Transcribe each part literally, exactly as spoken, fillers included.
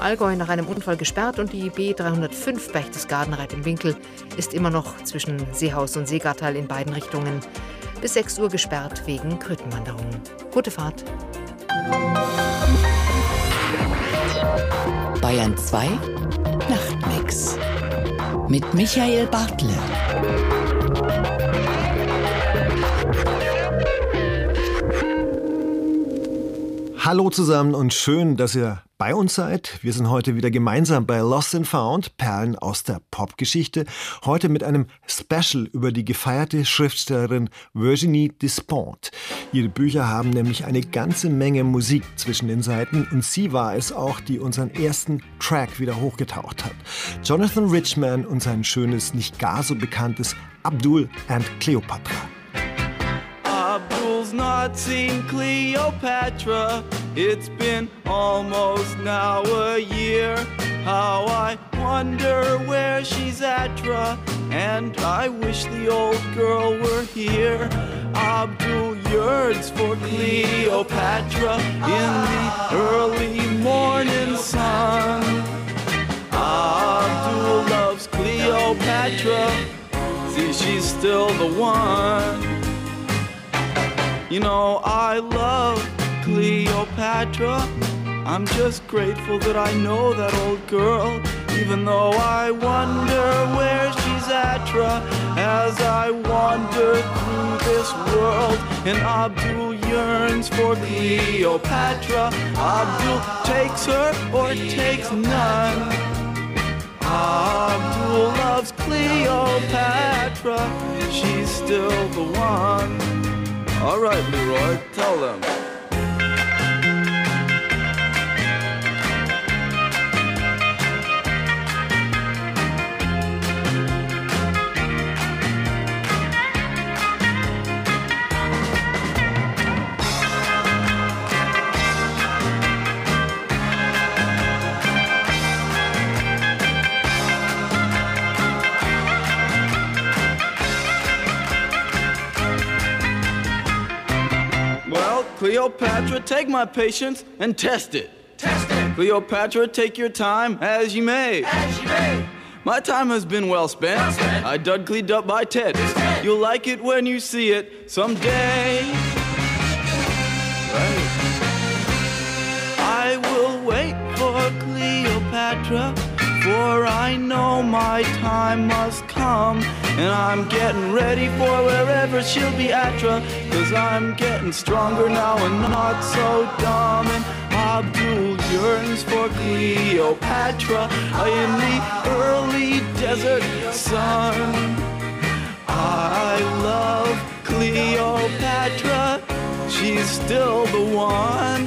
Allgäu nach einem Unfall gesperrt und die B dreihundertfünf Berchtesgaden-Reit im Winkel ist immer noch zwischen Seehaus und Seegartal in beiden Richtungen bis sechs Uhr gesperrt wegen Krötenwanderung. Gute Fahrt. Bayern zwei Nachtmix mit Michael Bartle. Hallo zusammen und schön, dass ihr bei uns seid. Wir sind heute wieder gemeinsam bei Lost and Found, Perlen aus der Popgeschichte. Heute mit einem Special über die gefeierte Schriftstellerin Virginie Despentes. Ihre Bücher haben nämlich eine ganze Menge Musik zwischen den Seiten und sie war es auch, die unseren ersten Track wieder hochgetaucht hat. Jonathan Richman und sein schönes, nicht gar so bekanntes Abdul and Cleopatra. Abdul's not seen Cleopatra. It's been almost now a year. How I wonder where she's at, and I wish the old girl were here. Abdul yearns for Cleopatra in the early morning sun. Abdul loves Cleopatra. See, she's still the one. You know, I love Cleopatra. I'm just grateful that I know that old girl, even though I wonder where she's at, as I wander through this world. And Abdul yearns for Cleopatra. Abdul takes her or takes none. Abdul loves Cleopatra. She's still the one. All right, Leroy, tell them. Cleopatra, take my patience and test it. Test it. Cleopatra, take your time as you may. As you may. My time has been well spent. Well spent. I dug cleaned up by Ted. Ted. You'll like it when you see it someday. Right. I will wait for Cleopatra, for I know my time must come. And I'm getting ready for wherever she'll be at, cause I'm getting stronger now and not so dumb. And Abdul yearns for Cleopatra in the early desert sun. I love Cleopatra, she's still the one.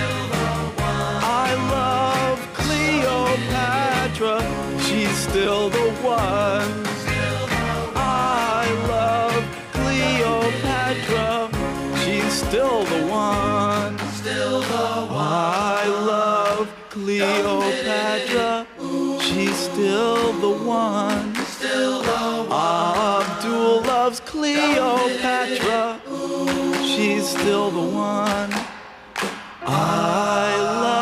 I love Cleopatra, she's still the one. I love Cleopatra, she's still the one. Still the one. I love Cleopatra, she's still the one. Still the one. Abdul loves Cleopatra, she's still the one. I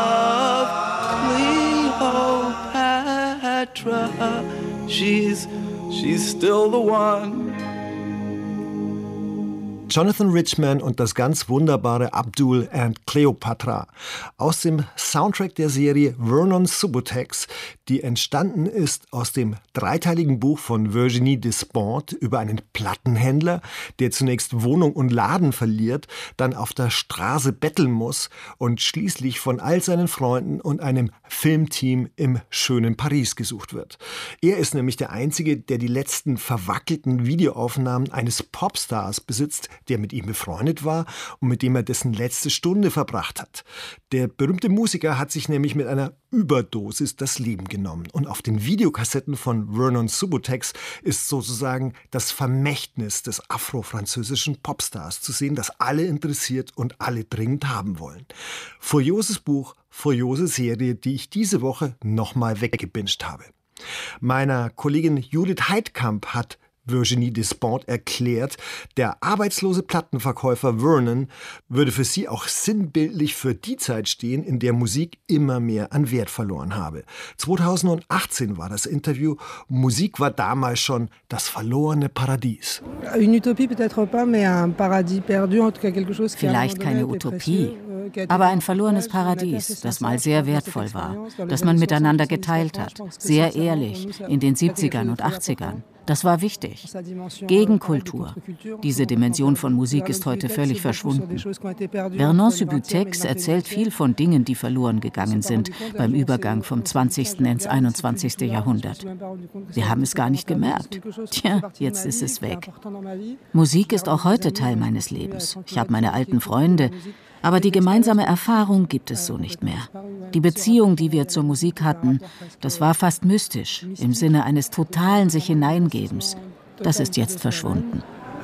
love Cleopatra, she's She's still the one. Jonathan Richman und das ganz wunderbare Abdul and Cleopatra aus dem Soundtrack der Serie Vernon Subutex, die entstanden ist aus dem dreiteiligen Buch von Virginie Despentes über einen Plattenhändler, der zunächst Wohnung und Laden verliert, dann auf der Straße betteln muss und schließlich von all seinen Freunden und einem Filmteam im schönen Paris gesucht wird. Er ist nämlich der Einzige, der die letzten verwackelten Videoaufnahmen eines Popstars besitzt, der mit ihm befreundet war und mit dem er dessen letzte Stunde verbracht hat. Der berühmte Musiker hat sich nämlich mit einer Überdosis das Leben genommen. Und auf den Videokassetten von Vernon Subutex ist sozusagen das Vermächtnis des afro-französischen Popstars zu sehen, das alle interessiert und alle dringend haben wollen. Furioses Buch, furiose Serie, die ich diese Woche nochmal weggebinged habe. Meiner Kollegin Judith Heidkamp hat Virginie Despentes erklärt, der arbeitslose Plattenverkäufer Vernon würde für sie auch sinnbildlich für die Zeit stehen, in der Musik immer mehr an Wert verloren habe. zweitausendachtzehn war das Interview. Musik war damals schon das verlorene Paradies. Vielleicht keine Utopie, aber ein verlorenes Paradies, das mal sehr wertvoll war, das man miteinander geteilt hat, sehr ehrlich, in den siebzigern und achtzigern. Das war wichtig. Gegenkultur. Diese Dimension von Musik ist heute völlig verschwunden. Vernon Subutex erzählt viel von Dingen, die verloren gegangen sind beim Übergang vom zwanzigsten ins einundzwanzigste Jahrhundert. Wir haben es gar nicht gemerkt. Tja, jetzt ist es weg. Musik ist auch heute Teil meines Lebens. Ich habe meine alten Freunde, aber die gemeinsame Erfahrung gibt es so nicht mehr. Die Beziehung, die wir zur Musik hatten, das war fast mystisch, im Sinne eines totalen Sich-Hineingebens. Das ist jetzt verschwunden.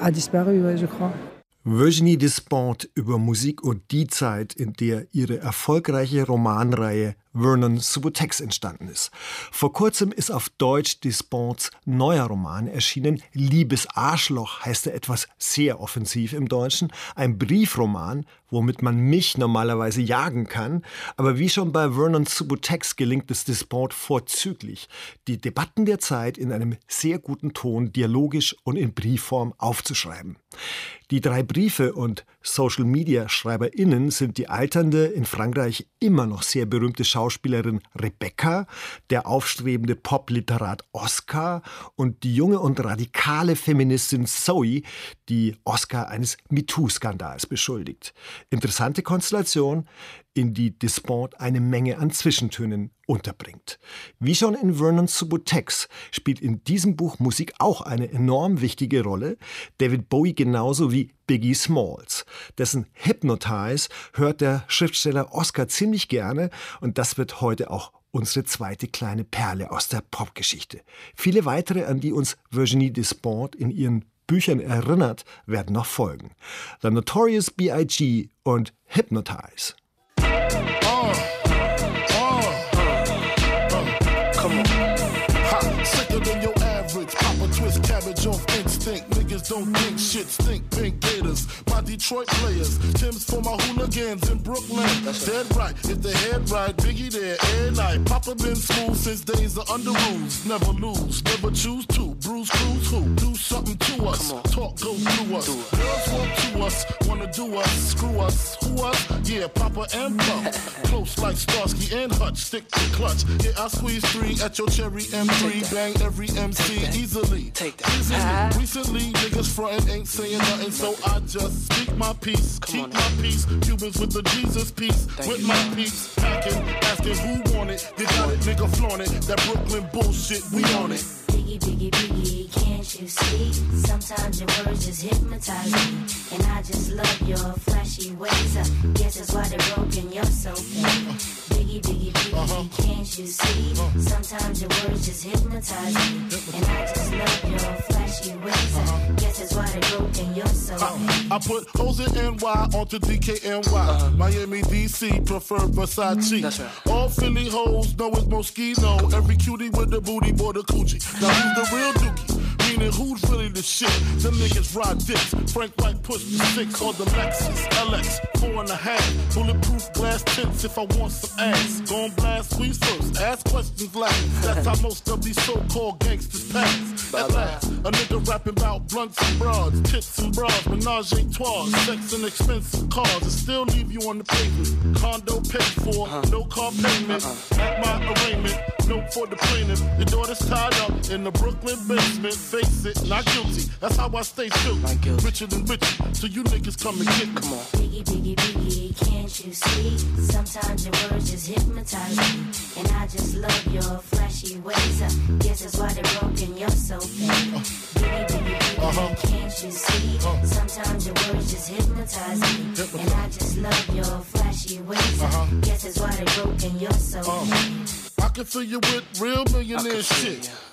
Virginie Despentes über Musik und die Zeit, in der ihre erfolgreiche Romanreihe Vernon Subutex entstanden ist. Vor kurzem ist auf Deutsch Despentes neuer Roman erschienen. Liebes Arschloch heißt er etwas sehr offensiv im Deutschen. Ein Briefroman, womit man mich normalerweise jagen kann. Aber wie schon bei Vernon Subutex gelingt es Despentes vorzüglich, die Debatten der Zeit in einem sehr guten Ton dialogisch und in Briefform aufzuschreiben. Die drei Briefe und Social-Media-SchreiberInnen sind die alternde, in Frankreich immer noch sehr berühmte Schauspielerin Rebecca, der aufstrebende Popliterat Oscar und die junge und radikale Feministin Zoe, die Oscar eines MeToo-Skandals beschuldigt. Interessante Konstellation, in die Despentes eine Menge an Zwischentönen unterbringt. Wie schon in Vernon Subutex spielt in diesem Buch Musik auch eine enorm wichtige Rolle. David Bowie genauso wie Biggie Smalls. Dessen Hypnotize hört der Schriftsteller Oscar ziemlich gerne und das wird heute auch unsere zweite kleine Perle aus der Popgeschichte. Viele weitere, an die uns Virginie Despentes in ihren Büchern erinnert, werden noch folgen. The Notorious B I G und Hypnotize. Uh, uh, uh, come on. Ha, sicker than your average. Papa twist cabbage off instinct. Niggas don't think shit, stink pink gators. My Detroit players. Tim's for my hooligans in Brooklyn. That's dead right. If the head right, Biggie there every night. Papa been smooth since days of under rules. Never lose, never choose to. Bruise, cruise, who? Do something to us. Talk goes through us. Girls want to us, wanna do us. Screw us, who us? Yeah, Papa and Pop. Close like Starsky and Hutch. Stick to clutch. Yeah, I squeeze three at your cherry M three. Bang every M C easily. Take that. Easily. Recently, niggas frontin' ain't saying nothing, so I just speak my peace. Keep my peace. Cubans with the Jesus peace. With my peace. Packing, asking who want it. You got it, nigga, flaunt it. That Brooklyn bullshit, we on it. Biggie, biggie, biggie, can't you see? Sometimes your words just hypnotize me. And I just love your flashy ways. I guess that's why they're broken, you're so fake. Biggie, biggie, biggie, uh-huh. Can't you see? Uh-huh. Sometimes your words just hypnotize me. And I just love your flashy ways. Uh-huh. Guess that's why they're broken, you're so fake. I, I put O's in N Y onto D K N Y. Uh-huh. Miami, D C, prefer Versace. That's right. All Philly hoes know it's Moschino. Every cutie with the booty, boy, the coochie. Now who's the real dookie? Meaning who's really the shit? Them niggas ride dicks. Frank White push the six or the Lexus L X four and a half. Bulletproof glass tints if I want some ass. Gon' blast squeeze first, ask questions last. That's how most of these so-called gangsters pass. At last, a nigga rapping about blunts and broads, tits and bras, menage a trois, sex and expensive cars, and still leave you on the pavement. Condo paid for, no car payment. At my arraignment, note for the plaintiff. Your daughter's tied up in the Brooklyn basement. Face it, not guilty. That's how I stay true. Richer than richer, so you niggas come and get me. Come on. Biggie, biggie, biggie, can't you see? Sometimes your words just hypnotize me. And I just love your flashy ways. I guess that's why they're broken, you're so fake. Uh, biggie, biggie, biggie, uh-huh. Can't you see? Uh, Sometimes your words just hypnotize me. Hypnotize. And I just love your flashy ways. Uh-huh. Guess that's why they're broken, you're so uh, fake. I can fill you with real millionaire shit.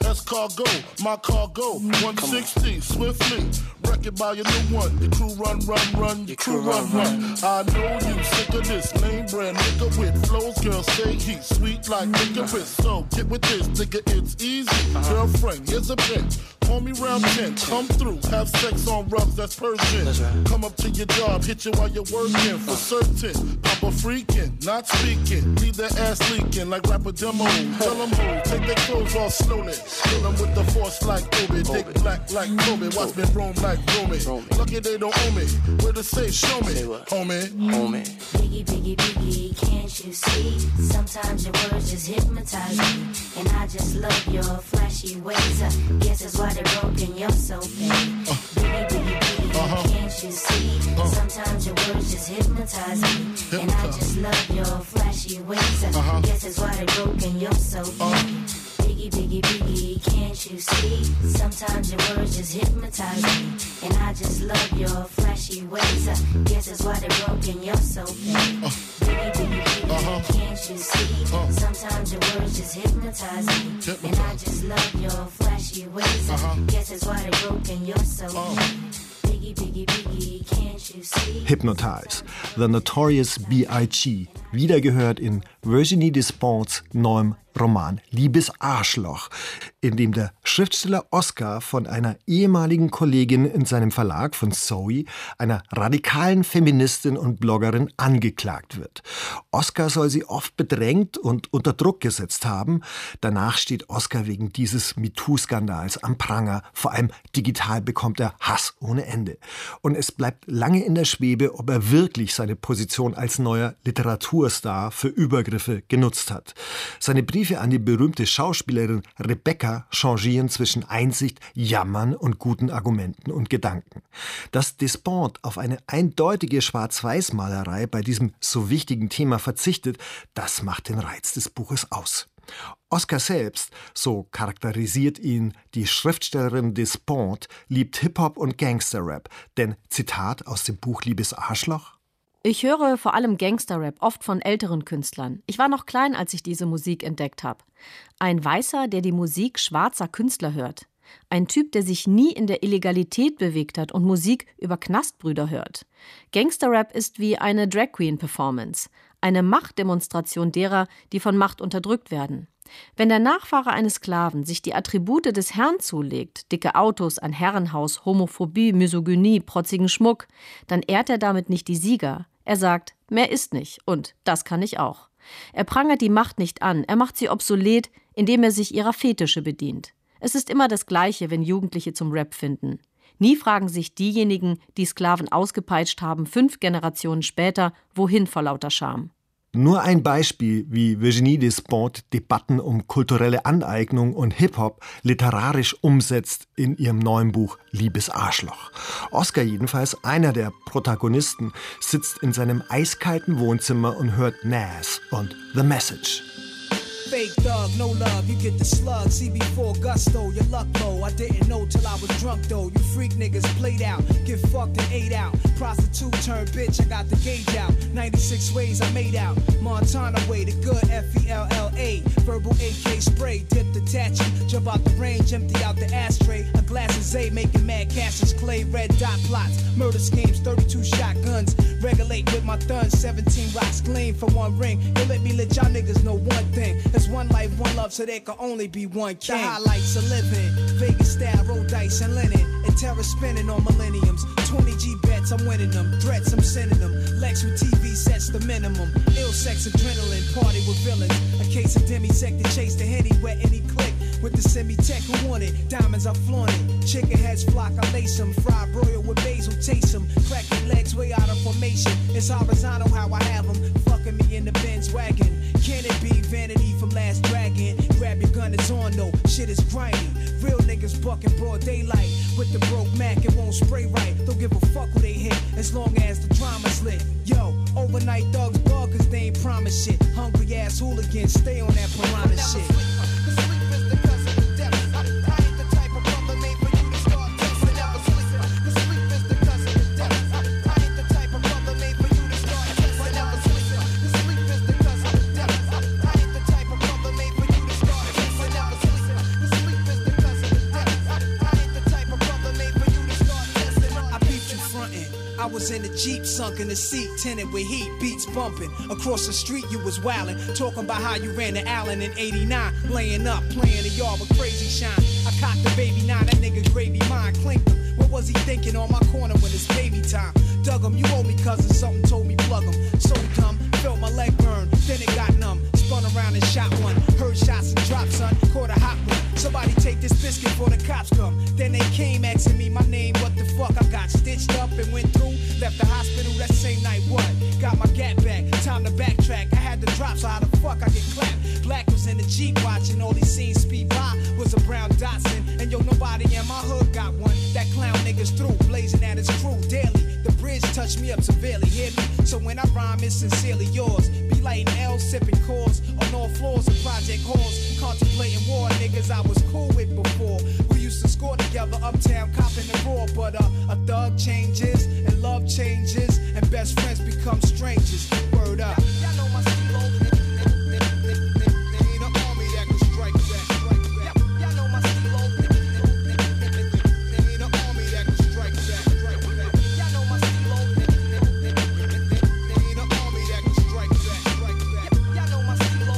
Escargot, my cargo, one sixty, swiftly. Wreck it by your new one. Your crew run, run, run. Your crew run, run. I know you sick of this lame brand nigga with flows. Girls say he's sweet like licorice. So get with this, nigga, it's easy. Girlfriend, here's a bitch. Call me round ten, come through, have sex on rugs, that's Persian. Right. Come up to your job, hit you while you're working, for certain. Papa freaking, not speaking, leave their ass leaking like rapper demo. Tell them who, take their clothes off slowly. Kill them with the force like Obi, dick black like Kobe. Watch me roam like Romy. Lucky they don't owe me, where to say, show me, homie. Homie. Biggie, biggie, biggie, can't you see? Sometimes your words just hypnotize me. And I just love your flashy ways. I guess that's why they're broken, you're so fake. Uh, biggie, biggie, biggie, uh-huh. Can't you see? Uh, Sometimes your words just hypnotize me. Hypnotize. And I just love your flashy ways. Uh-huh. Guess that's why they're broken, you're so fake. Uh, Biggie, biggie, biggie, can't you see? Sometimes your words just hypnotize me. And I just love your flashy ways. I guess that's why they're broken, you're so fake. Uh, biggie, biggie, biggie, uh-huh. Can't you see? Uh, Sometimes your words just hypnotize me. Hypnotize. And I just love your flashy ways. I uh-huh. guess that's why they're broken, you're so uh. fake. Biggie, biggie, biggie, can't you see? Hypnotize, The Notorious B I G, wiedergehört in Virginie Desponts neuem Roman Liebes Arschloch, in dem der Schriftsteller Oscar von einer ehemaligen Kollegin in seinem Verlag von Zoe, einer radikalen Feministin und Bloggerin, angeklagt wird. Oscar soll sie oft bedrängt und unter Druck gesetzt haben. Danach steht Oscar wegen dieses MeToo-Skandals am Pranger. Vor allem digital bekommt er Hass ohne Ende. Und es bleibt lange in der Schwebe, ob er wirklich seine Position als neuer Literaturstar für Übergriffe genutzt hat. Seine Briefe an die berühmte Schauspielerin Rebecca changieren zwischen Einsicht, Jammern und guten Argumenten und Gedanken. Dass Despont auf eine eindeutige Schwarz-Weiß-Malerei bei diesem so wichtigen Thema verzichtet, das macht den Reiz des Buches aus. Oscar selbst, so charakterisiert ihn die Schriftstellerin Despont, liebt Hip-Hop und Gangster-Rap. Denn, Zitat aus dem Buch Liebes Arschloch: Ich höre vor allem Gangster-Rap, oft von älteren Künstlern. Ich war noch klein, als ich diese Musik entdeckt habe. Ein Weißer, der die Musik schwarzer Künstler hört. Ein Typ, der sich nie in der Illegalität bewegt hat und Musik über Knastbrüder hört. Gangster-Rap ist wie eine Drag-Queen-Performance. Eine Machtdemonstration derer, die von Macht unterdrückt werden. Wenn der Nachfahre eines Sklaven sich die Attribute des Herrn zulegt, dicke Autos, ein Herrenhaus, Homophobie, Misogynie, protzigen Schmuck, dann ehrt er damit nicht die Sieger. Er sagt, mehr ist nicht und das kann ich auch. Er prangert die Macht nicht an, er macht sie obsolet, indem er sich ihrer Fetische bedient. Es ist immer das Gleiche, wenn Jugendliche zum Rap finden. Nie fragen sich diejenigen, die Sklaven ausgepeitscht haben, fünf Generationen später, wohin vor lauter Scham. Nur ein Beispiel, wie Virginie Despont Debatten um kulturelle Aneignung und Hip-Hop literarisch umsetzt in ihrem neuen Buch Liebes Arschloch. Oscar jedenfalls, einer der Protagonisten, sitzt in seinem eiskalten Wohnzimmer und hört Nas und The Message. Fake thug, no love, you get the slug. See before gusto, your luck low. I didn't know till I was drunk though. You freak niggas played out, get fucked and ate out. Prostitute turned bitch, I got the gauge out. ninety-six ways I made out. Montana way, the good F E L L A. Verbal A K spray, dip the tattoo. Jump out the range, empty out the ashtray. A glass of Zay, making mad cashes. Clay, red dot plots. Murder schemes, thirty-two shotguns. Regulate with my thuns, seventeen rocks gleam for one ring. They let me let y'all niggas know one thing. There's one life, one love, so there can only be one king. The highlights of living, Vegas style, roll dice and linen, and terror spinning on millenniums. twenty G bets, I'm winning them. Threats, I'm sending them. Lex with T V sets the minimum. Ill sex, adrenaline, party with villains. A case of demisec to chase the henny, wet any click. With the semi-tech who want it, diamonds I flaunt it. Chicken heads flock, I lace them. Fried broil with basil, taste them. Cracking legs way out of formation. It's horizontal how I have them. Fucking me in the Benz wagon. Can it be vanity from Last Dragon? Grab your gun, it's on though. Shit is grimy. Real niggas bucking broad daylight. With the broke Mac, it won't spray right. Don't give a fuck who they hit, as long as the drama's lit. Yo, overnight thugs bug, cause they ain't promise shit. Hungry ass hooligans, stay on that piranha shit. was in the Jeep, sunk in the seat, tinted with heat, beats bumping. Across the street you was wildin', talking about how you ran to Allen in eighty-nine, laying up, playing the yard with crazy shine. I cocked the baby nine, that nigga gravy mine, clinked him. What was he thinking on my corner when it's baby time? Dug him, you owe me cousin, something told me plug him. So dumb, felt my leg burn, then it got numb. Spun around and shot one, heard shots and dropped, son, caught a hot one. Somebody take this biscuit before the cops come. Then they came asking me my name, what the fuck? I got stitched up and went through, left the hospital that same night, what? Got my gat back, time to backtrack. I had the drop, so how the fuck I get clapped? Black was in the Jeep watching all these scenes speed by, was a brown Datsun. And yo, nobody in my hood got one. That clown niggas through, blazing at his crew daily. The bridge touched me up severely, hear me? So when I rhyme, it's sincerely yours. Be lighting L, sipping cores on all floors of project halls. Contemplating war, niggas I was cool with before. We used to score together, uptown, copping the raw. But uh, a thug changes, and love changes, and best friends become strangers. Word up. Y'all know my stilo. Ain't an army that can strike back. Y'all know my stilo. Ain't an army that can strike back. Y'all know my stilo. Ain't an army that can strike back. Y'all know my stilo.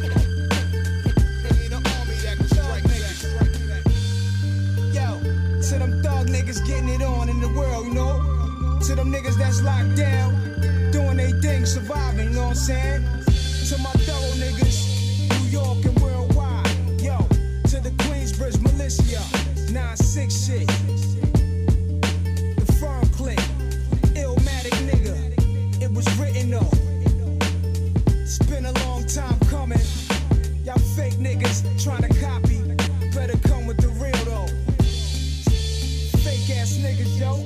Ain't an army that can strike back. Yo, to them thug niggas getting it on in the world, you know? To them niggas that's locked down, doing they thing, surviving, you know what I'm saying? To my thorough niggas, New York and worldwide, yo. To the Queensbridge militia, nine six shit. The firm click, Illmatic nigga, it was written though. It's been a long time coming. Y'all fake niggas trying to copy, better come with the real though. Fake ass niggas, yo.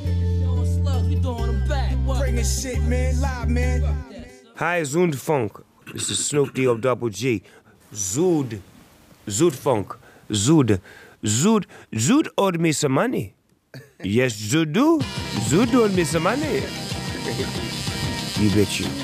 Bringing shit, man, live, man. Hi, Zundfunk. This is Snoop D O Double G. Zood. Zoodfunk. Zood. Zood. Zood owed me some money. Yes, Zood do. Zood owed me some money. You bet you.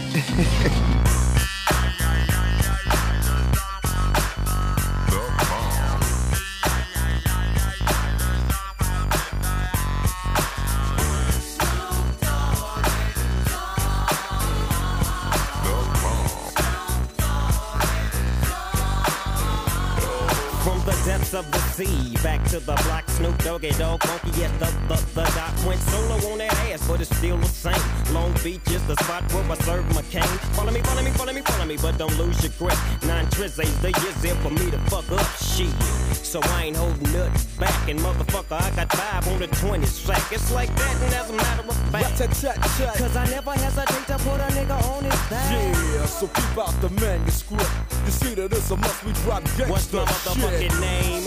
Of the sea, back to the block, Snoop Doggy Dogg, funky as the, the, the doc went solo on that ass, but it's still the same. Long Beach is the spot where I serve my cane. Follow me, follow me, follow me, follow me, but don't lose your grip. Nine trizzies, the years there for me to fuck up shit. So I ain't holding nothing back, and motherfucker, I got five on the twenty sack. It's like that, and as a matter of fact, cause I never hesitate to put a nigga on his back. Yeah, so keep out the manuscript. You see that it's a must we drop gangsta. What's my motherfucking shit. name?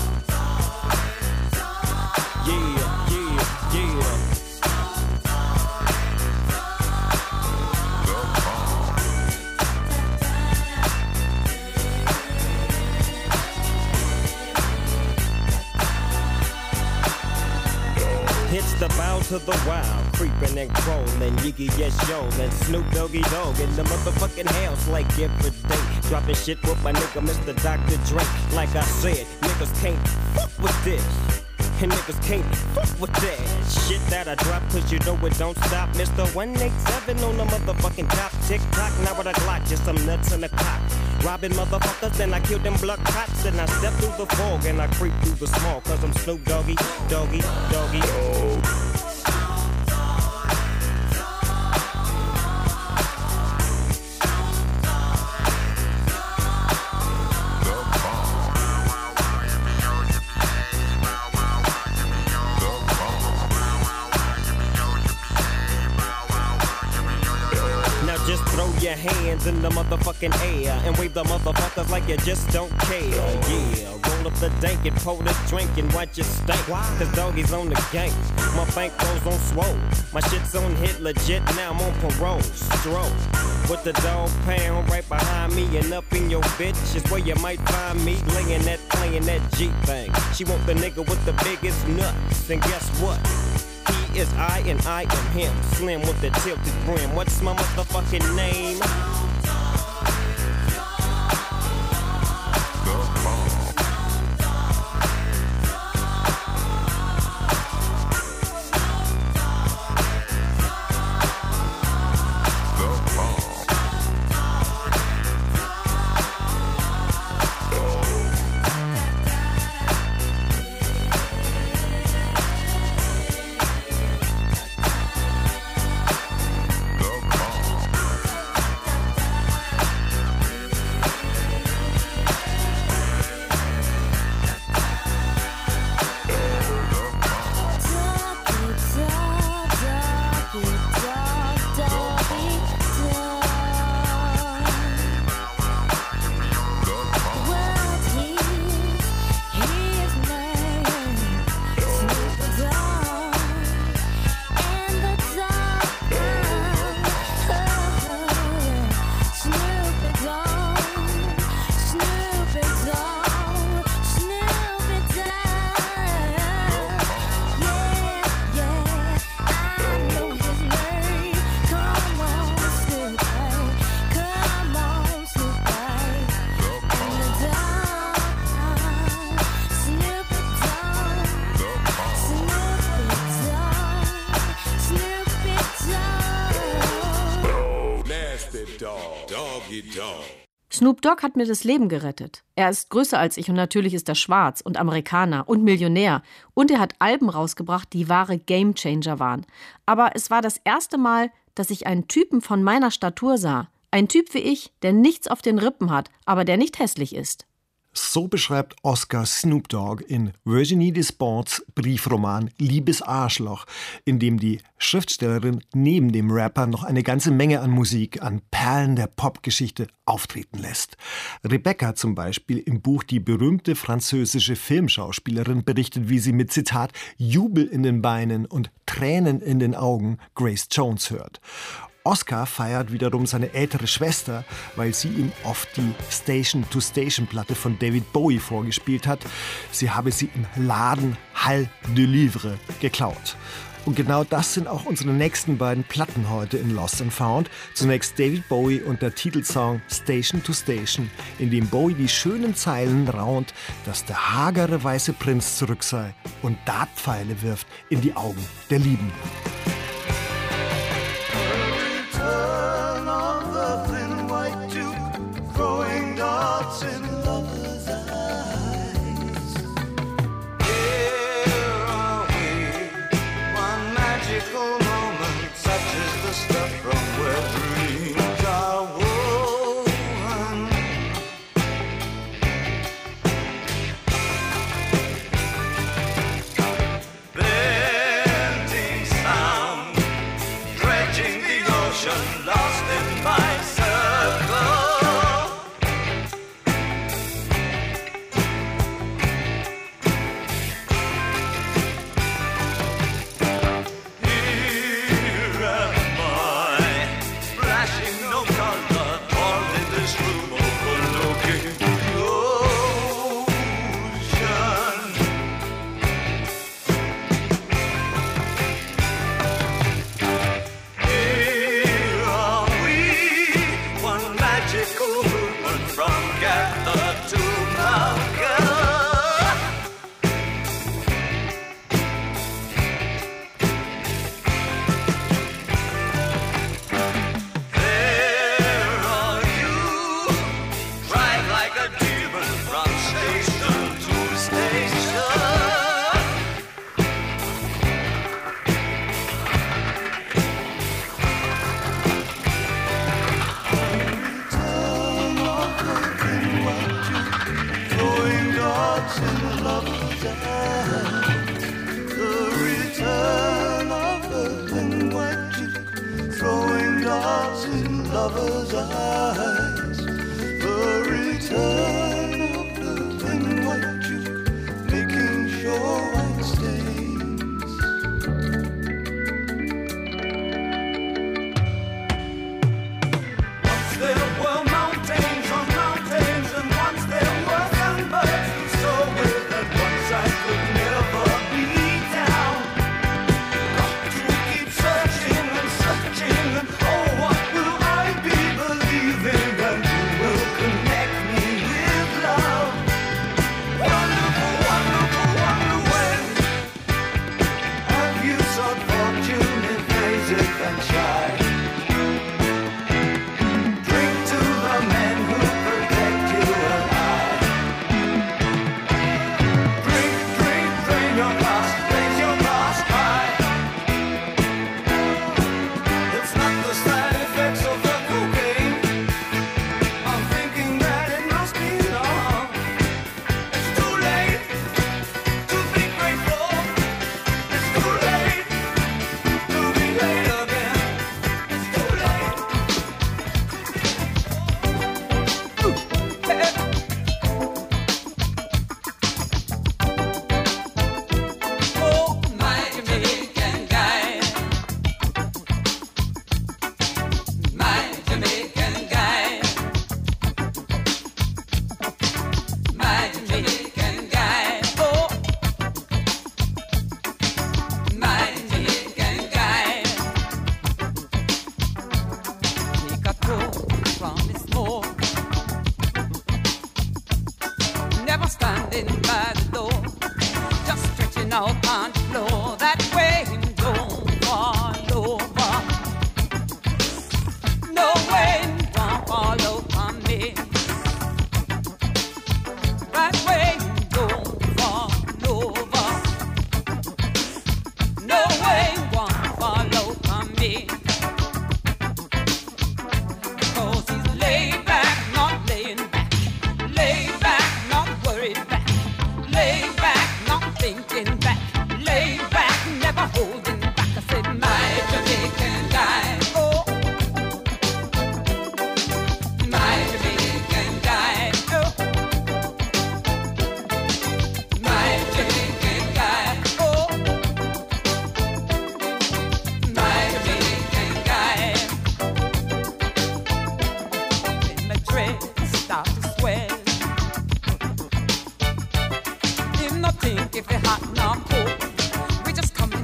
Yeah, yeah, yeah. It's the bow to the wild, creeping and crawling, Yiggy yes yo, and Snoop Doggy Dogg in the motherfucking house like every day. Dropping shit with my nigga Mister Doctor Dre. Like I said, niggas can't fuck with this. And niggas can't fuck with that shit that I drop, cause you know it don't stop. Mister one eighty-seven on the motherfucking top. Tick tock, now with a Glock, just some nuts in the cock. Robbing motherfuckers, then I kill them blood cops. Then I step through the fog and I creep through the small, cause I'm Snoop Doggy, Doggy, Doggy. Oh. Your hands in the motherfucking air and wave the motherfuckers like you just don't care. Yeah, roll up the dank and pour the drink and watch it stink. Cause doggies on the gang, my bankroll's on swole. My shit's on hit legit, now I'm on parole. Stroll with the dog pound right behind me and up in your bitch is where you might find me laying that, playing that G thing. She want the nigga with the biggest nuts, and guess what? He is I and I am him. Slim with the tilted brim. What's my motherfucking name? Snoop Dogg hat mir das Leben gerettet. Er ist größer als ich und natürlich ist er schwarz und Amerikaner und Millionär. Und er hat Alben rausgebracht, die wahre Gamechanger waren. Aber es war das erste Mal, dass ich einen Typen von meiner Statur sah. Ein Typ wie ich, der nichts auf den Rippen hat, aber der nicht hässlich ist. So beschreibt Oscar Snoop Dogg in Virginie Desponts Briefroman Liebes Arschloch, in dem die Schriftstellerin neben dem Rapper noch eine ganze Menge an Musik, an Perlen der Popgeschichte auftreten lässt. Rebecca zum Beispiel im Buch die berühmte französische Filmschauspielerin berichtet, wie sie mit, Zitat, Jubel in den Beinen und Tränen in den Augen Grace Jones hört. Oscar feiert wiederum seine ältere Schwester, weil sie ihm oft die Station-to-Station-Platte von David Bowie vorgespielt hat. Sie habe sie im Laden Hall de Livre geklaut. Und genau das sind auch unsere nächsten beiden Platten heute in Lost and Found. Zunächst David Bowie und der Titelsong Station to Station, in dem Bowie die schönen Zeilen raunt, dass der hagere weiße Prinz zurück sei und Dartpfeile wirft in die Augen der Lieben.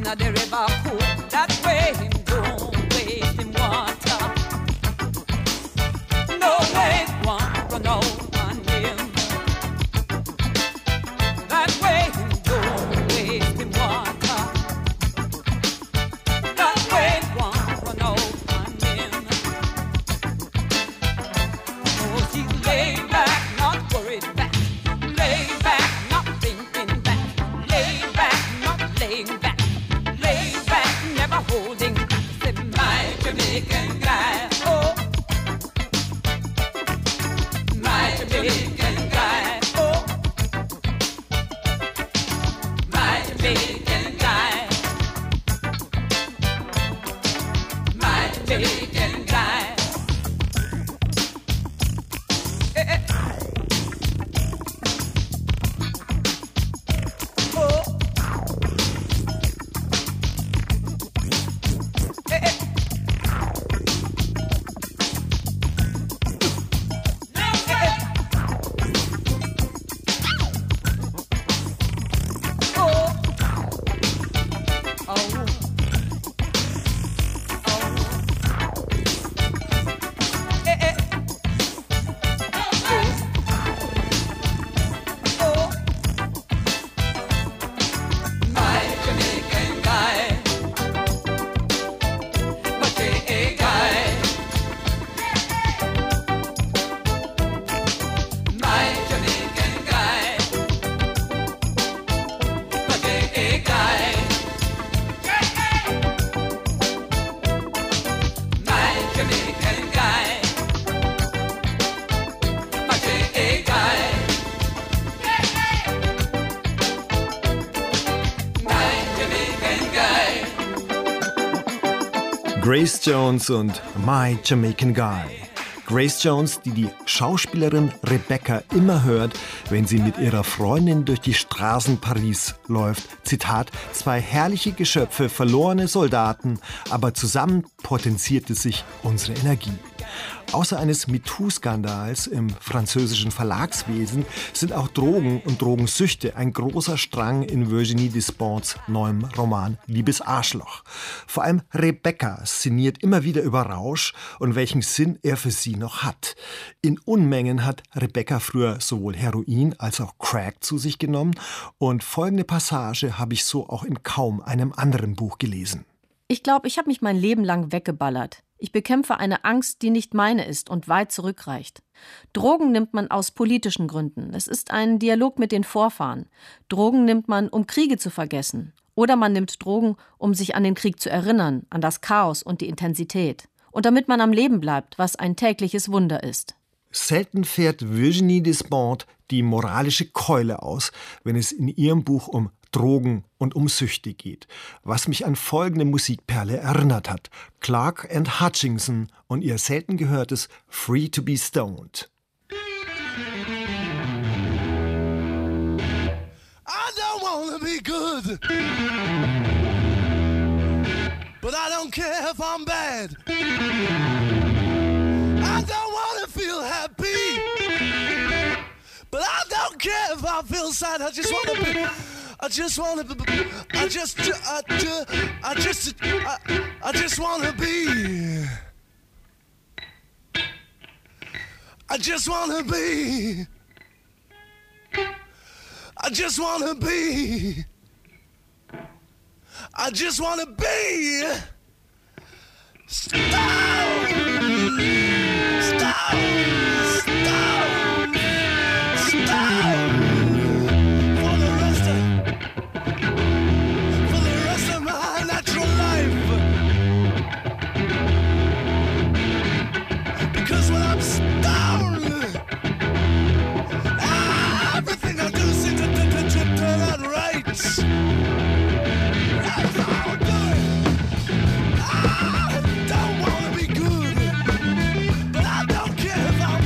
of the river cool. That way him don't waste him water. No way one run out on him. That way him don't waste him water. That way one run out on him. Oh, she's laid back, not worried back. Laid back, not thinking back. Laid back, not laying back. Laid back, never holding back. Say, my Jamaican guy, oh. My Jamaican guy, oh. My Jamaican guy. My Jamaican guy. Eh, eh. Oh. Eh, eh. Grace Jones und My Jamaican Guy. Grace Jones, die die Schauspielerin Rebecca immer hört, wenn sie mit ihrer Freundin durch die Straßen Paris läuft. Zitat, zwei herrliche Geschöpfe, verlorene Soldaten, aber zusammen potenzierte sich unsere Energie. Außer eines MeToo-Skandals im französischen Verlagswesen sind auch Drogen und Drogensüchte ein großer Strang in Virginie Despentes neuem Roman Liebes Arschloch. Vor allem Rebecca sinniert immer wieder über Rausch und welchen Sinn er für sie noch hat. In Unmengen hat Rebecca früher sowohl Heroin als auch Crack zu sich genommen und folgende Passage habe ich so auch in kaum einem anderen Buch gelesen. Ich glaube, ich habe mich mein Leben lang weggeballert. Ich bekämpfe eine Angst, die nicht meine ist und weit zurückreicht. Drogen nimmt man aus politischen Gründen. Es ist ein Dialog mit den Vorfahren. Drogen nimmt man, um Kriege zu vergessen. Oder man nimmt Drogen, um sich an den Krieg zu erinnern, an das Chaos und die Intensität. Und damit man am Leben bleibt, was ein tägliches Wunder ist. Selten fährt Virginie Despentes die moralische Keule aus, wenn es in ihrem Buch um Drogen und um Süchte geht, was mich an folgende Musikperle erinnert hat. Clark and Hutchinson und ihr selten gehörtes Free to be Stoned. I don't wanna be good, but I don't care if I'm bad. I don't wanna feel happy, but I don't care if I feel sad. I just wanna be, I just wanna be, I just, I just, I just, I, I just wanna be. I just wanna be. I just wanna be. I just wanna be. Stone. Stone. Stone. Stone. For the rest of, for the rest of my natural life. Because when I'm stoned, ah, everything I do seems to, to, to, to turn out right. That's how I do it. I don't wanna be good, but I don't care if I'm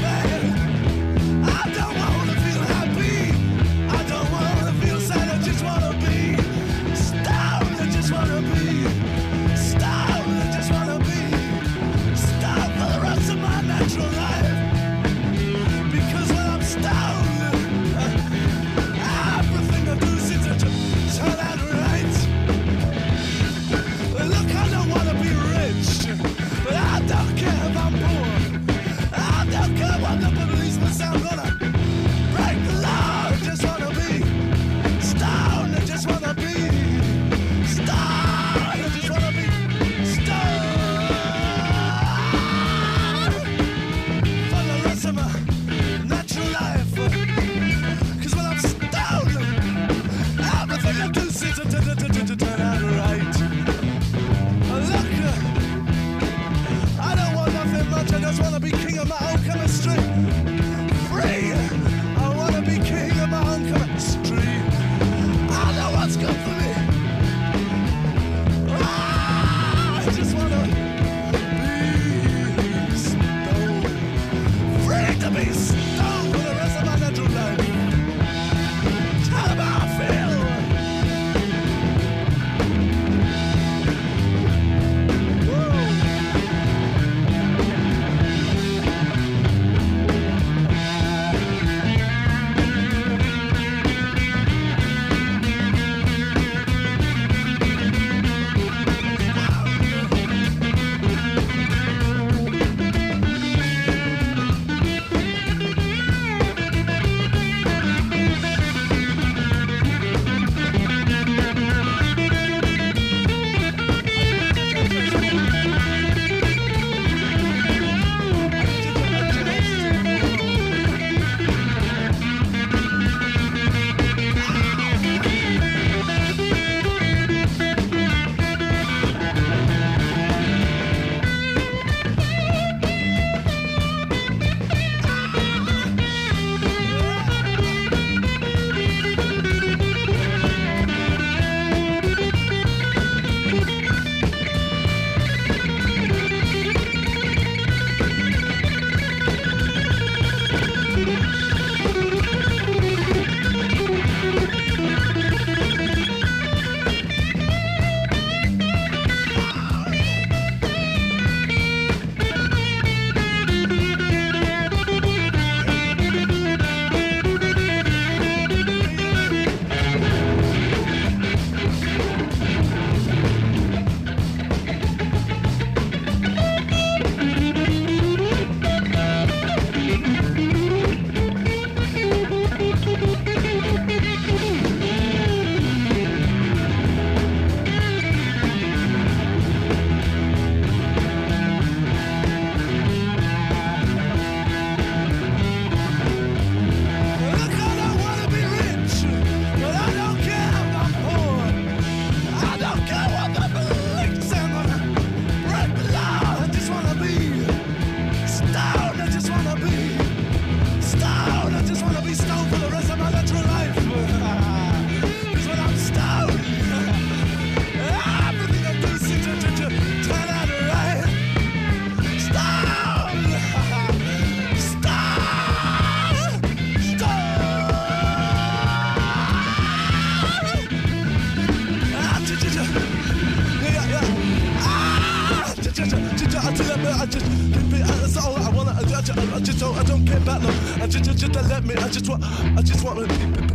just, I just don't, I don't care about no. I just, just, just let me. I just want, I just want.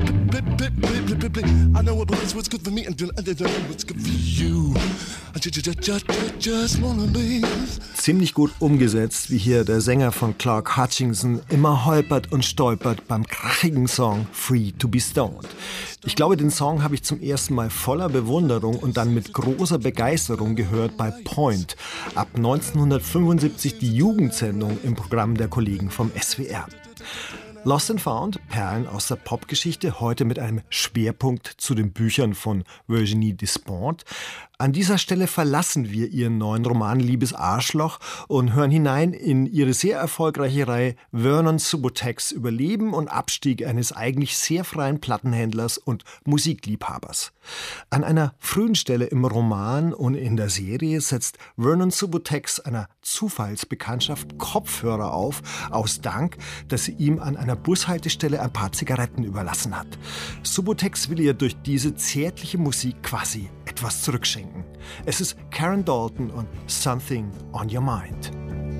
I know what's good for me and I know what's good for you. I just, just, just, just wanna leave. Ziemlich gut umgesetzt, wie hier der Sänger von Clark Hutchinson immer holpert und stolpert beim krachigen Song Free to be Stoned. Ich glaube, den Song habe ich zum ersten Mal voller Bewunderung und dann mit großer Begeisterung gehört bei Point. Ab neunzehnhundertfünfundsiebzig die Jugendsendung im Programm der Kollegen vom S W R. Lost and Found, Perlen aus der Popgeschichte, heute mit einem Schwerpunkt zu den Büchern von Virginie Despentes. An dieser Stelle verlassen wir ihren neuen Roman Liebes Arschloch und hören hinein in ihre sehr erfolgreiche Reihe Vernon Subutex über Leben und Abstieg eines eigentlich sehr freien Plattenhändlers und Musikliebhabers. An einer frühen Stelle im Roman und in der Serie setzt Vernon Subutex einer Zufallsbekanntschaft Kopfhörer auf, aus Dank, dass sie ihm an einer Bushaltestelle ein paar Zigaretten überlassen hat. Subutex will ihr durch diese zärtliche Musik quasi etwas zurückschenken. Es ist Karen Dalton und Something on Your Mind.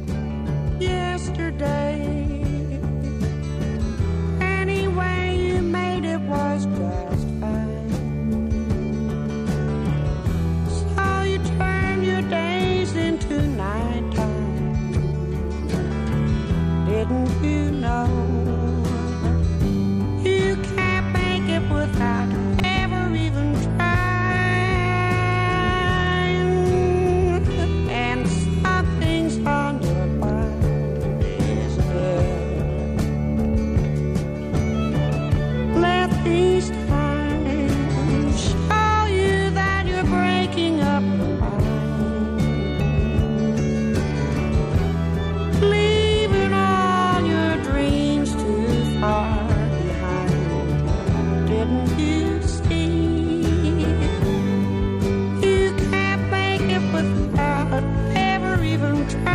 Yesterday, any way you made it was just fine. So you turned your days into nighttime. Didn't you know you can't make it without ever even trying? On your mind, isn't it? Let these times show you that you're breaking up your mind, leaving all your dreams too far behind. Didn't you see? You can't make it without ever even trying.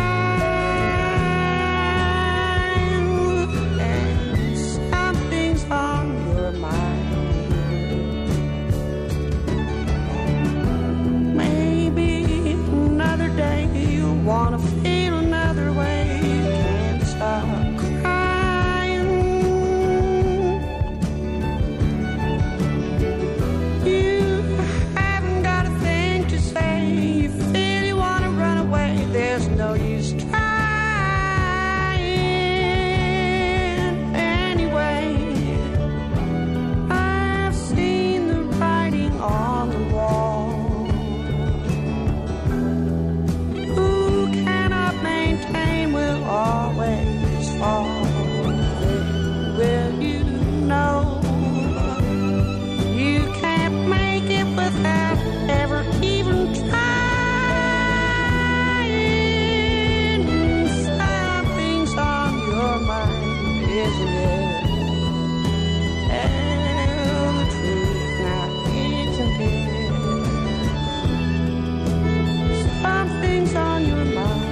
Wanna feel another way, you can't stop crying. You haven't got a thing to say, you feel you wanna run away, there's no use trying. Anyway, I've seen the writing on the wall. Always fall. Will you know you can't make it without ever even trying? Something's on your mind, isn't it? Tell the truth now, isn't it? Something's on your mind.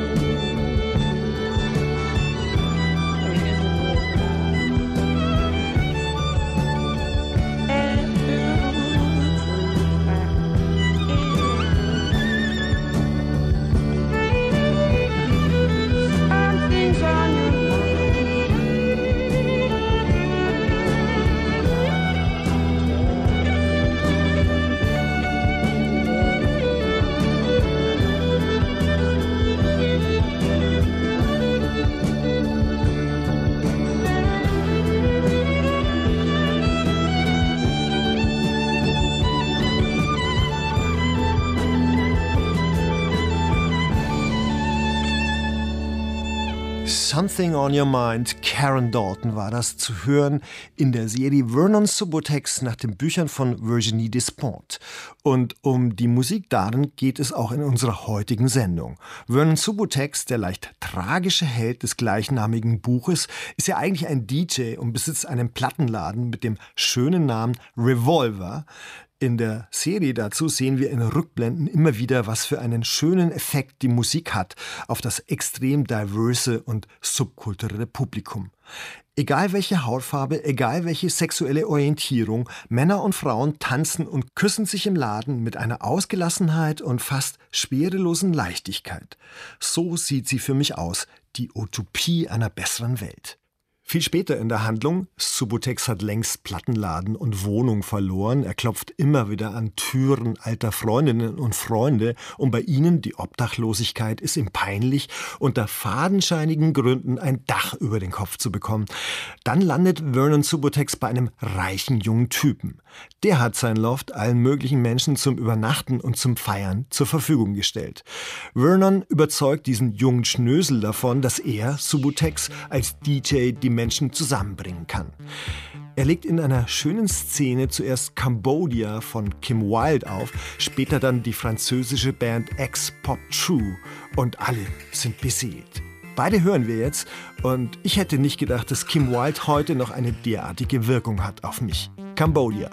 Something on Your Mind, Karen Dalton war das, zu hören in der Serie Vernon Subutex nach den Büchern von Virginie Despentes. Und um die Musik darin geht es auch in unserer heutigen Sendung. Vernon Subutex, der leicht tragische Held des gleichnamigen Buches, ist ja eigentlich ein D J und besitzt einen Plattenladen mit dem schönen Namen Revolver. In der Serie dazu sehen wir in Rückblenden immer wieder, was für einen schönen Effekt die Musik hat auf das extrem diverse und subkulturelle Publikum. Egal welche Hautfarbe, egal welche sexuelle Orientierung, Männer und Frauen tanzen und küssen sich im Laden mit einer Ausgelassenheit und fast schwerelosen Leichtigkeit. So sieht sie für mich aus, die Utopie einer besseren Welt. Viel später in der Handlung, Subutex hat längst Plattenladen und Wohnung verloren. Er klopft immer wieder an Türen alter Freundinnen und Freunde und bei ihnen, die Obdachlosigkeit, ist ihm peinlich, unter fadenscheinigen Gründen ein Dach über den Kopf zu bekommen. Dann landet Vernon Subutex bei einem reichen jungen Typen. Der hat sein Loft allen möglichen Menschen zum Übernachten und zum Feiern zur Verfügung gestellt. Vernon überzeugt diesen jungen Schnösel davon, dass er, Subutex, als D J die Menschen zusammenbringen kann. Er legt in einer schönen Szene zuerst Cambodia von Kim Wilde auf, später dann die französische Band X-Pop True und alle sind beseelt. Beide hören wir jetzt und ich hätte nicht gedacht, dass Kim Wilde heute noch eine derartige Wirkung hat auf mich. Cambodia.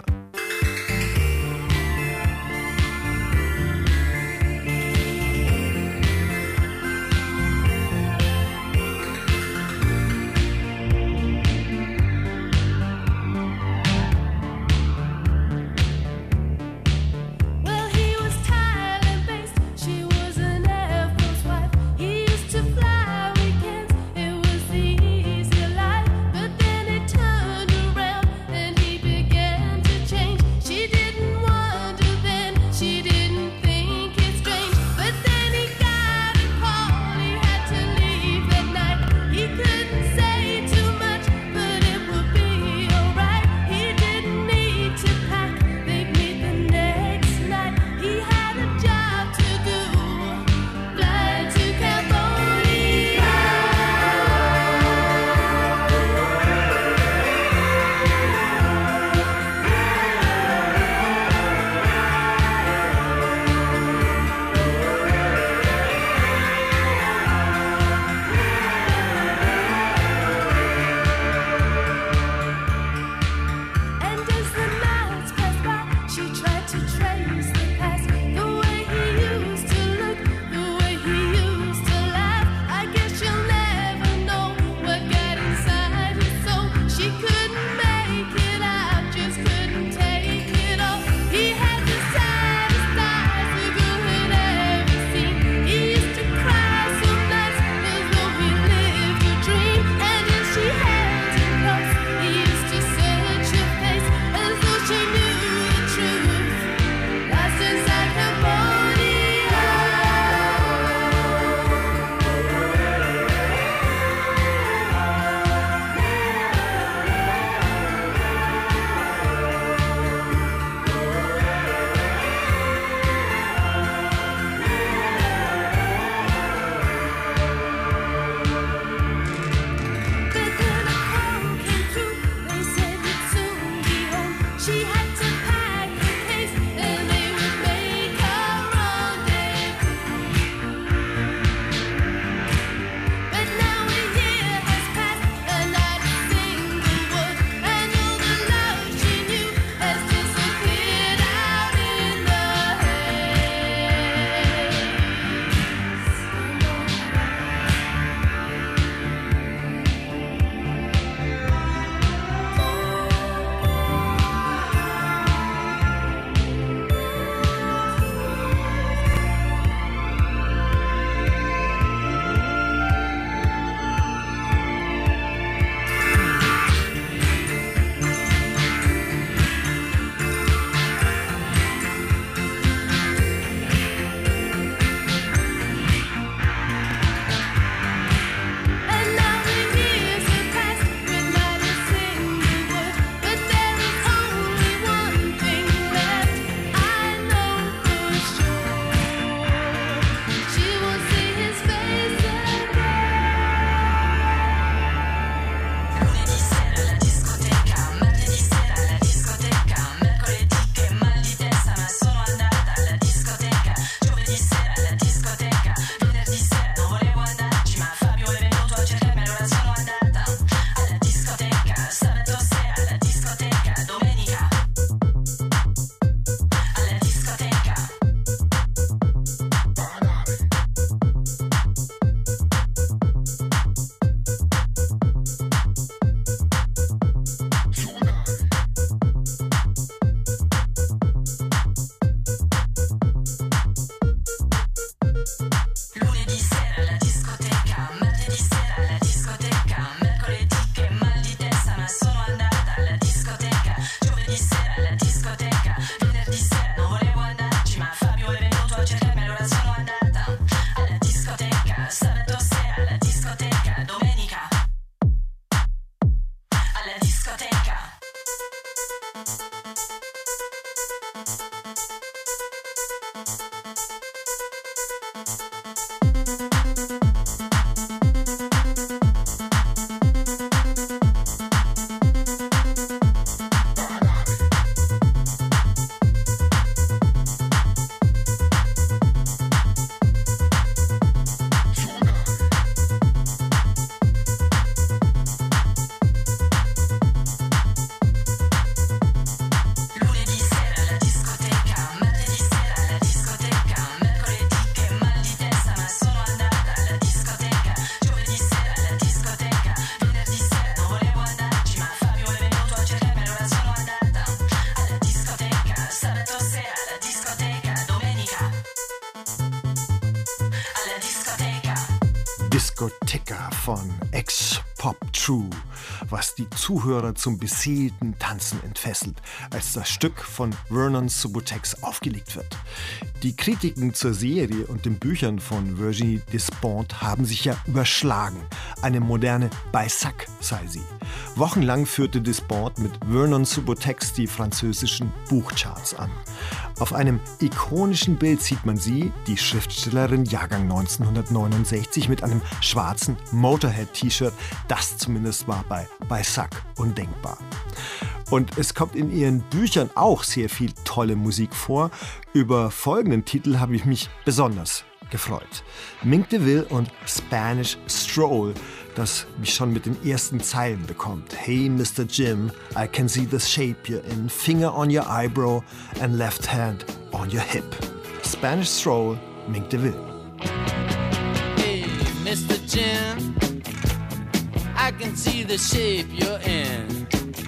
von Ex-Pop True, was die Zuhörer zum beseelten Tanzen entfesselt, als das Stück von Vernon Subutex aufgelegt wird. Die Kritiken zur Serie und den Büchern von Virginie Despentes haben sich ja überschlagen. Eine moderne Baysac sei sie. Wochenlang führte Despentes mit Vernon Subutex die französischen Buchcharts an. Auf einem ikonischen Bild sieht man sie, die Schriftstellerin, Jahrgang neunzehnhundertneunundsechzig, mit einem schwarzen Motorhead-T-Shirt. Das zumindest war bei Baysac undenkbar. Und es kommt in ihren Büchern auch sehr viel tolle Musik vor. Über folgenden Titel habe ich mich besonders gefreut. Mink DeVille und Spanish Stroll, das mich schon mit den ersten Zeilen bekommt. Hey Mister Jim, I can see the shape you're in, finger on your eyebrow and left hand on your hip. Spanish Stroll, Mink DeVille. Hey Mister Jim, I can see the shape you're in,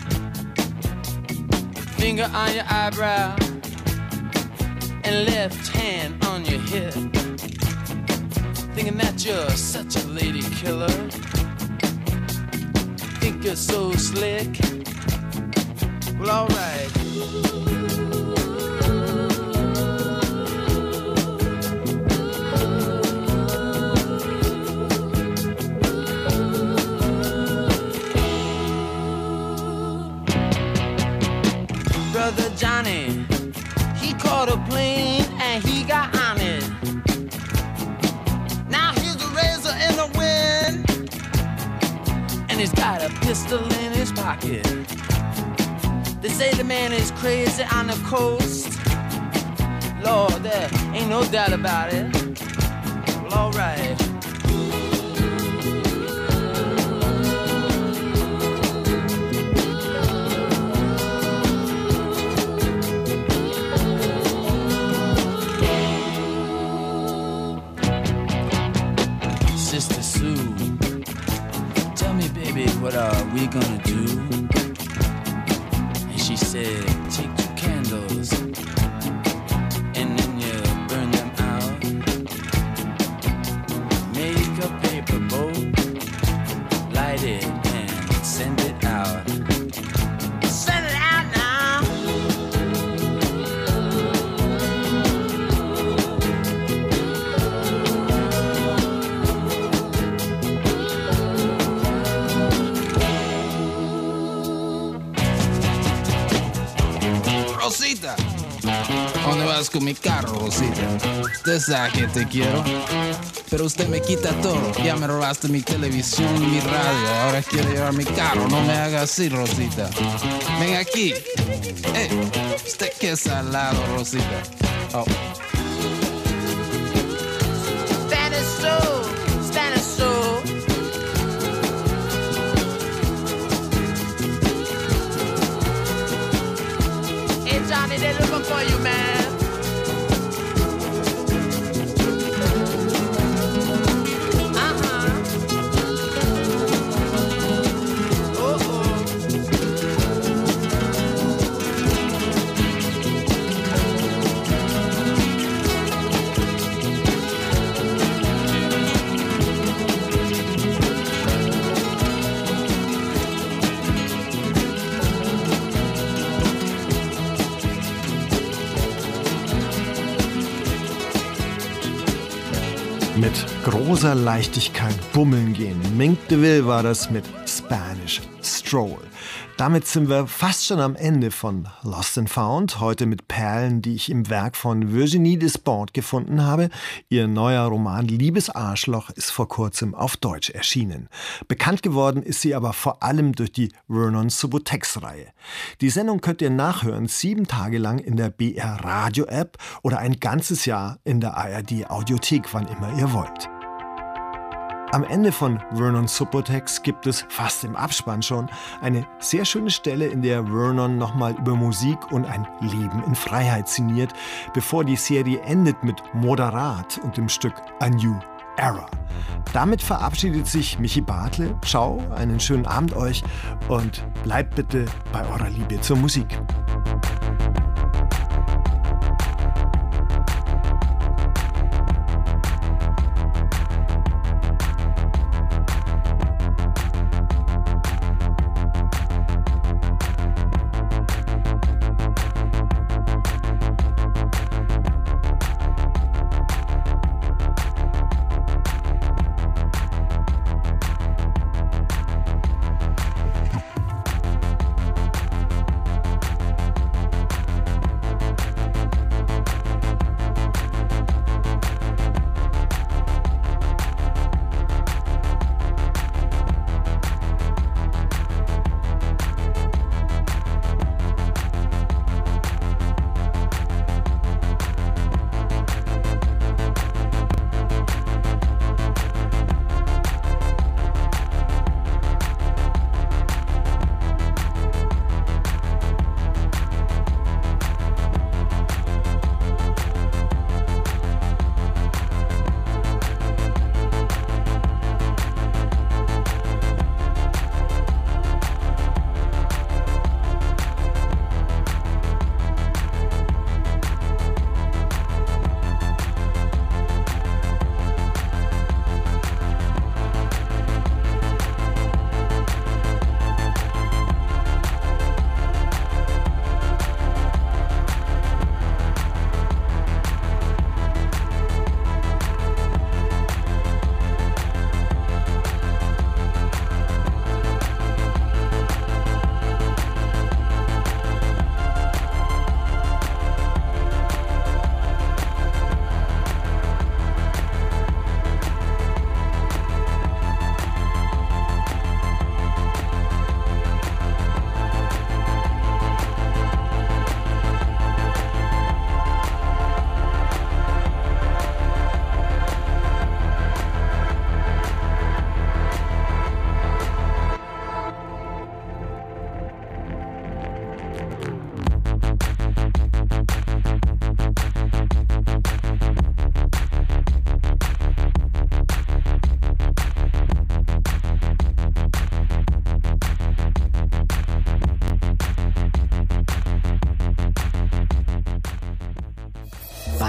finger on your eyebrow and left hand on your hip. Thinking that you're such a lady killer, think you're so slick. Well, alright. Brother Johnny, he caught a plane and he got on it. In the wind, and he's got a pistol in his pocket. They say the man is crazy on the coast. Lord, there ain't no doubt about it. Well, alright. Sister Sue, tell me, baby, what are we gonna do? And she said, take two candles and then you burn them out. Make a paper boat, light it and send it out. Send it out now. Rosita, ¿dónde vas con mi carro, Rosita? Usted sabe que te quiero, pero usted me quita todo. Ya me robaste mi televisión y mi radio, ahora quiere llevar mi carro. No me haga así, Rosita. Ven aquí. Eh, usted que es salado, Rosita. Oh. Spanish soul, Spanish soul. Hey Johnny, they're looking for you, man. Mit großer Leichtigkeit bummeln gehen. Mink DeVille war das mit Spanish Stroll. Damit sind wir fast schon am Ende von Lost and Found. Heute mit Perlen, die ich im Werk von Virginie Despentes gefunden habe. Ihr neuer Roman Liebes Arschloch ist vor kurzem auf Deutsch erschienen. Bekannt geworden ist sie aber vor allem durch die Vernon Subutex-Reihe. Die Sendung könnt ihr nachhören, sieben Tage lang in der B R Radio App oder ein ganzes Jahr in der A R D Audiothek, wann immer ihr wollt. Am Ende von Vernon Subutex gibt es, fast im Abspann schon, eine sehr schöne Stelle, in der Vernon nochmal über Musik und ein Leben in Freiheit sinniert, bevor die Serie endet mit Moderat und dem Stück A New Era. Damit verabschiedet sich Michi Bartle. Ciao, einen schönen Abend euch und bleibt bitte bei eurer Liebe zur Musik.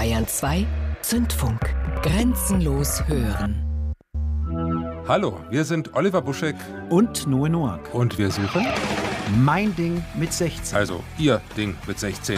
Bayern zwei Zündfunk. Grenzenlos hören. Hallo, wir sind Oliver Buschek und Noe Noack. Und wir suchen Mein Ding mit sechzehn. Also Ihr Ding mit sechzehn.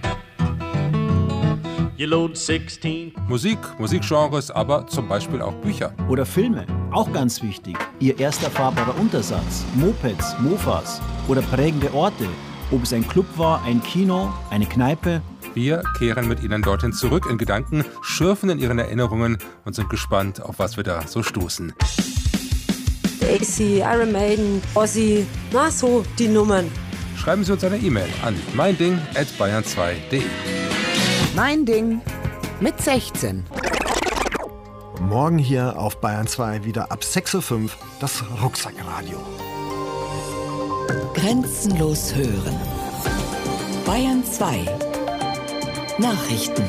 You load sixteen. Musik, Musikgenres, aber zum Beispiel auch Bücher. Oder Filme, auch ganz wichtig. Ihr erster fahrbarer Untersatz, Mopeds, Mofas oder prägende Orte. Ob es ein Club war, ein Kino, eine Kneipe. Wir kehren mit Ihnen dorthin zurück in Gedanken, schürfen in Ihren Erinnerungen und sind gespannt, auf was wir da so stoßen. A C, Iron Maiden, Ozzy, na so, die Nummern. Schreiben Sie uns eine E-Mail an meinding at bayern zwei punkt de. Mein Ding mit sechzehn. Morgen hier auf Bayern zwei wieder ab sechs Uhr fünf das Rucksackradio. Grenzenlos hören. Bayern zwei. Nachrichten.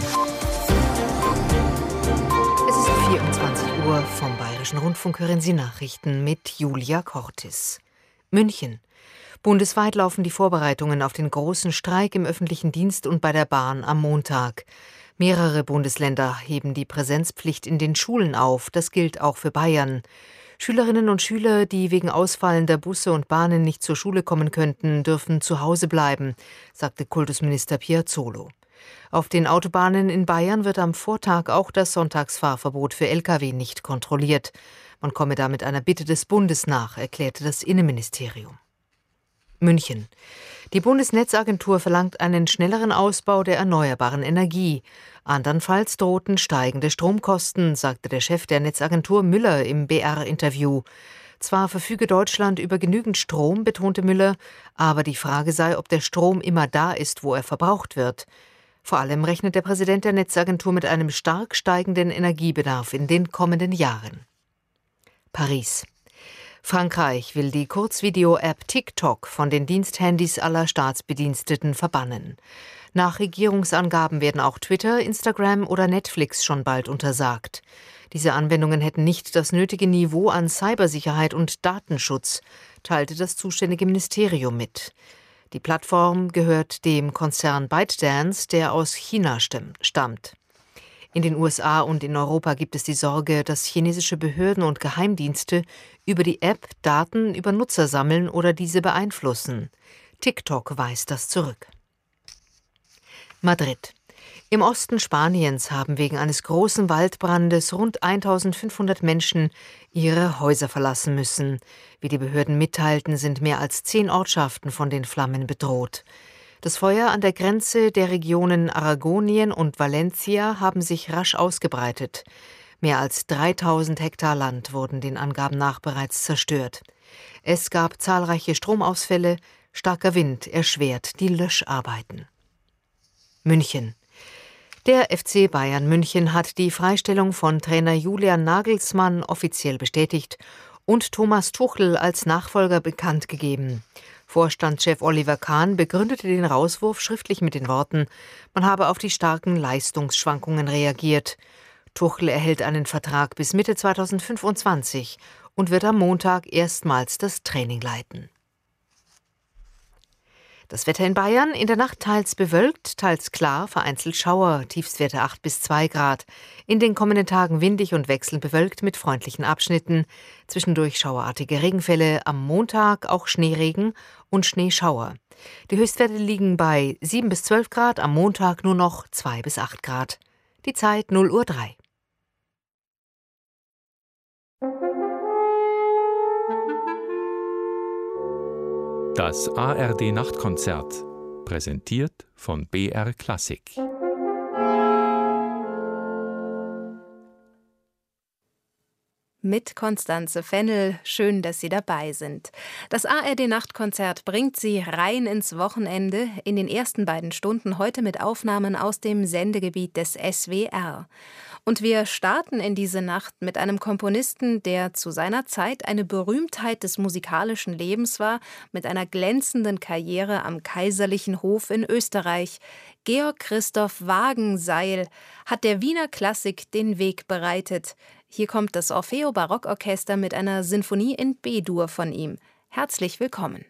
Es ist vierundzwanzig Uhr. Vom Bayerischen Rundfunk hören Sie Nachrichten mit Julia Cortis. München. Bundesweit laufen die Vorbereitungen auf den großen Streik im öffentlichen Dienst und bei der Bahn am Montag. Mehrere Bundesländer heben die Präsenzpflicht in den Schulen auf. Das gilt auch für Bayern. Schülerinnen und Schüler, die wegen ausfallender Busse und Bahnen nicht zur Schule kommen könnten, dürfen zu Hause bleiben, sagte Kultusminister Piazzolo. Auf den Autobahnen in Bayern wird am Vortag auch das Sonntagsfahrverbot für L K W nicht kontrolliert. Man komme damit einer Bitte des Bundes nach, erklärte das Innenministerium. München. Die Bundesnetzagentur verlangt einen schnelleren Ausbau der erneuerbaren Energie. Andernfalls drohten steigende Stromkosten, sagte der Chef der Netzagentur Müller im B R-Interview. Zwar verfüge Deutschland über genügend Strom, betonte Müller, aber die Frage sei, ob der Strom immer da ist, wo er verbraucht wird. Vor allem rechnet der Präsident der Netzagentur mit einem stark steigenden Energiebedarf in den kommenden Jahren. Paris. Frankreich will die Kurzvideo-App TikTok von den Diensthandys aller Staatsbediensteten verbannen. Nach Regierungsangaben werden auch Twitter, Instagram oder Netflix schon bald untersagt. Diese Anwendungen hätten nicht das nötige Niveau an Cybersicherheit und Datenschutz, teilte das zuständige Ministerium mit. Die Plattform gehört dem Konzern ByteDance, der aus China stammt. In den U S A und in Europa gibt es die Sorge, dass chinesische Behörden und Geheimdienste über die App Daten über Nutzer sammeln oder diese beeinflussen. TikTok weist das zurück. Madrid. Im Osten Spaniens haben wegen eines großen Waldbrandes rund eintausendfünfhundert Menschen ihre Häuser verlassen müssen. Wie die Behörden mitteilten, sind mehr als zehn Ortschaften von den Flammen bedroht. Das Feuer an der Grenze der Regionen Aragonien und Valencia haben sich rasch ausgebreitet. Mehr als dreitausend Hektar Land wurden den Angaben nach bereits zerstört. Es gab zahlreiche Stromausfälle, starker Wind erschwert die Löscharbeiten. München. Der F C Bayern München hat die Freistellung von Trainer Julian Nagelsmann offiziell bestätigt und Thomas Tuchel als Nachfolger bekannt gegeben. Vorstandschef Oliver Kahn begründete den Rauswurf schriftlich mit den Worten, man habe auf die starken Leistungsschwankungen reagiert. Tuchel erhält einen Vertrag bis Mitte zweitausendfünfundzwanzig und wird am Montag erstmals das Training leiten. Das Wetter in Bayern, in der Nacht teils bewölkt, teils klar, vereinzelt Schauer, Tiefstwerte acht bis zwei Grad. In den kommenden Tagen windig und wechselnd bewölkt mit freundlichen Abschnitten. Zwischendurch schauerartige Regenfälle, am Montag auch Schneeregen und Schneeschauer. Die Höchstwerte liegen bei sieben bis zwölf Grad, am Montag nur noch zwei bis acht Grad. Die Zeit null Uhr drei. Das A R D-Nachtkonzert, präsentiert von B R Klassik. Mit Konstanze Fennel, schön, dass Sie dabei sind. Das A R D-Nachtkonzert bringt Sie rein ins Wochenende, in den ersten beiden Stunden heute mit Aufnahmen aus dem Sendegebiet des S W R. Und wir starten in diese Nacht mit einem Komponisten, der zu seiner Zeit eine Berühmtheit des musikalischen Lebens war, mit einer glänzenden Karriere am kaiserlichen Hof in Österreich. Georg Christoph Wagenseil hat der Wiener Klassik den Weg bereitet. Hier kommt das Orfeo Barockorchester mit einer Sinfonie in B-Dur von ihm. Herzlich willkommen.